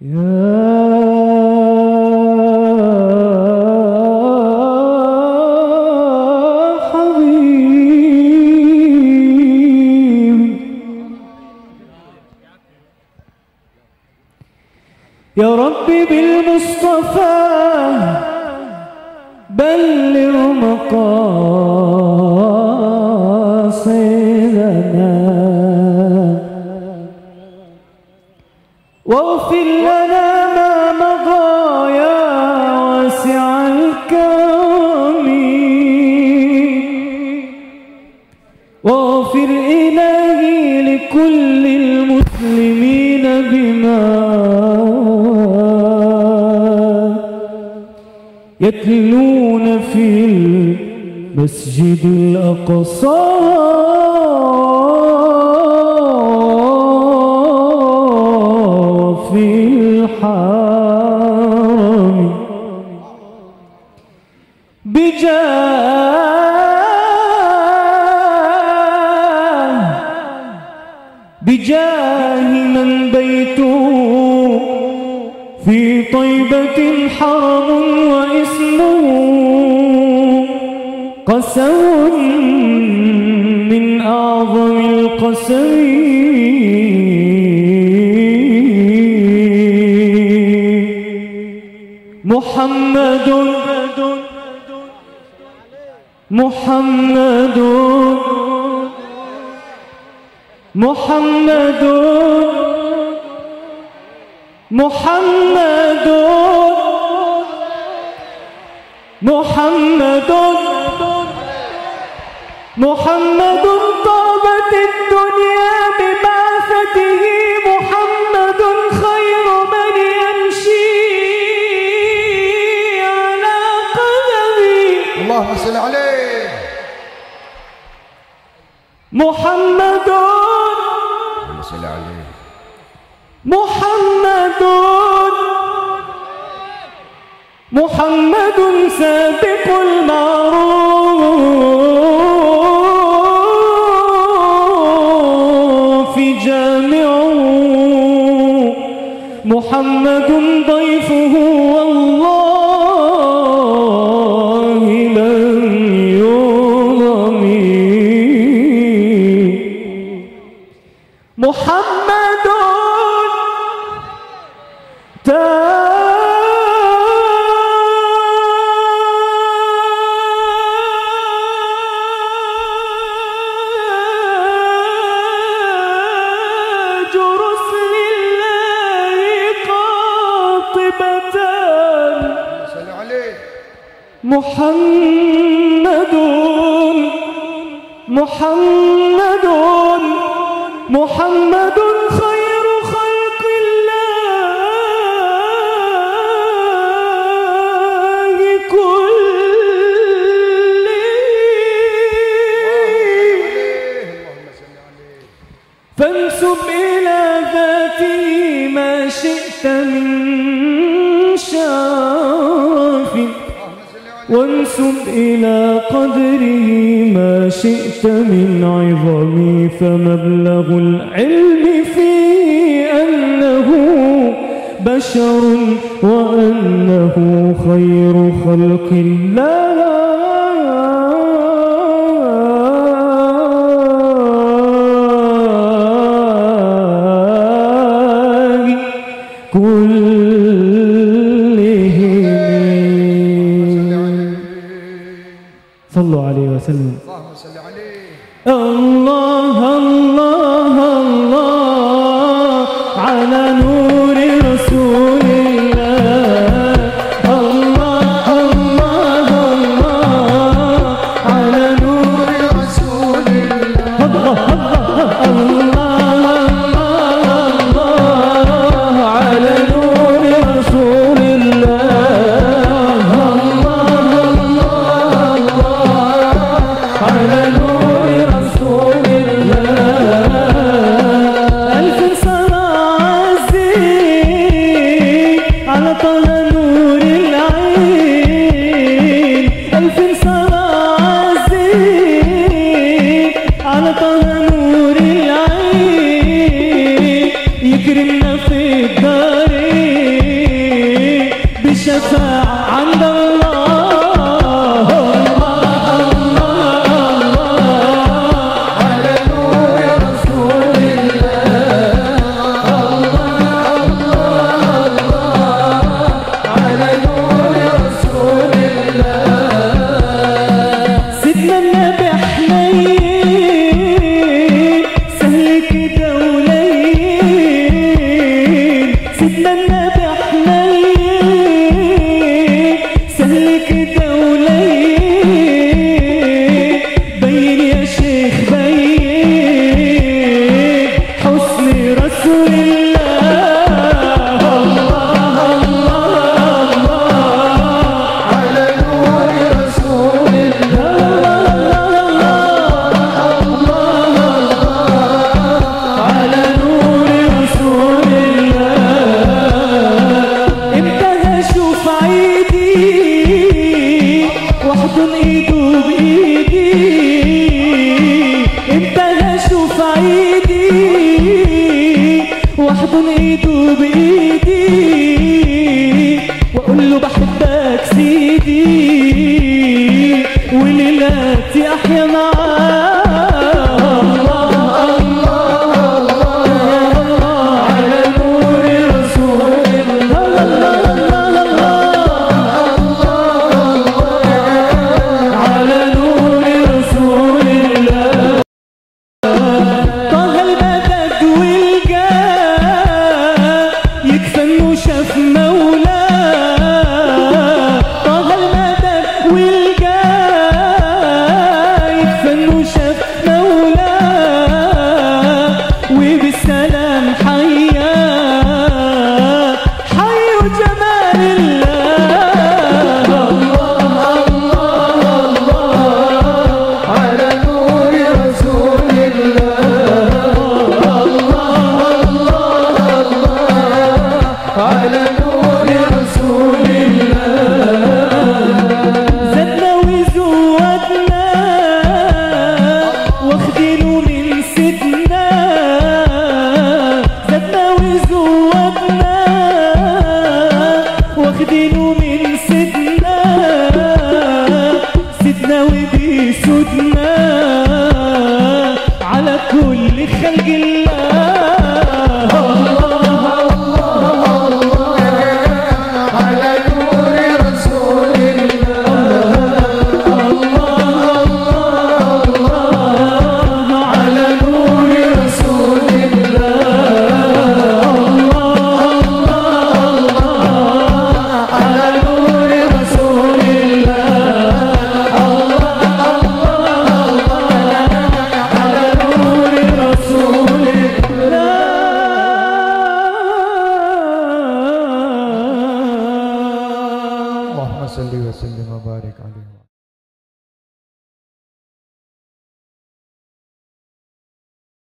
يا ربي بالمصطفى بلغ مقاصدنا واغفر لنا ما مضى يا واسع الكرم واغفر إلهي لكل المسلمين بما يتلون في المسجد الأقصى في الحرم بجاه من بيته في طيبة حرم واسمه قسم من أعظم القسم محمد محمد محمد محمد محمد محمد طابت الدنيا ببعثته محمد خير من يمشي على قدمه اللهم صل عليه محمد اللهم صل عليه محمد محمد سابق المعروف جامع محمد ضيفه والله لن يرمي محمد تاج رسل الله قاطبة صل عليه محمد محمد محمد خير خلق الله اللهم صل عليه فانسب إلى ذاته ما شئت من شرف وانسب إلى قدره ما شئت من عظم فمبلغ العلم فيه أنه بشر وأنه خير خلق الله صلوا عليه وسلم اللهم صل عليه الله الله الله على نور رسول الله الله الله الله على نور رسول الله الله الله على نور رسول الله على نور رسول الشفاعة عند الله. على نور رسول على نور رسول سيدنا النبي حنين سهل كده ولين. سيدنا النبي حنين سهل كده ولين. بين يا شيخ بين حسن رسول على نور رسول على نور رسول الله. امتى هشوف عيدي واحضن ايده بايدي. امتى هشوف عيدي واحضن ايده بايدي واقول له بحبك سيدي وليلاتي احيا معاه. على نور رسول على نور رسول الله. طه المدد والجاه يكفى انه شاف مولاه. طه المدد والجاه يكفى انه شاف مولاه وبالسلام حياه حي جمال الله. على نور رسول على نور رسول زدنا وزودنا واخدينه من سيدنا. زدنا وزودنا واخدينه من سيدنا. سيدنا وبيسودنا على كل خلق الله. على نور رسول على نور رسول على نور رسول على نور رسول اللهم صل وسلم وبارك عليه.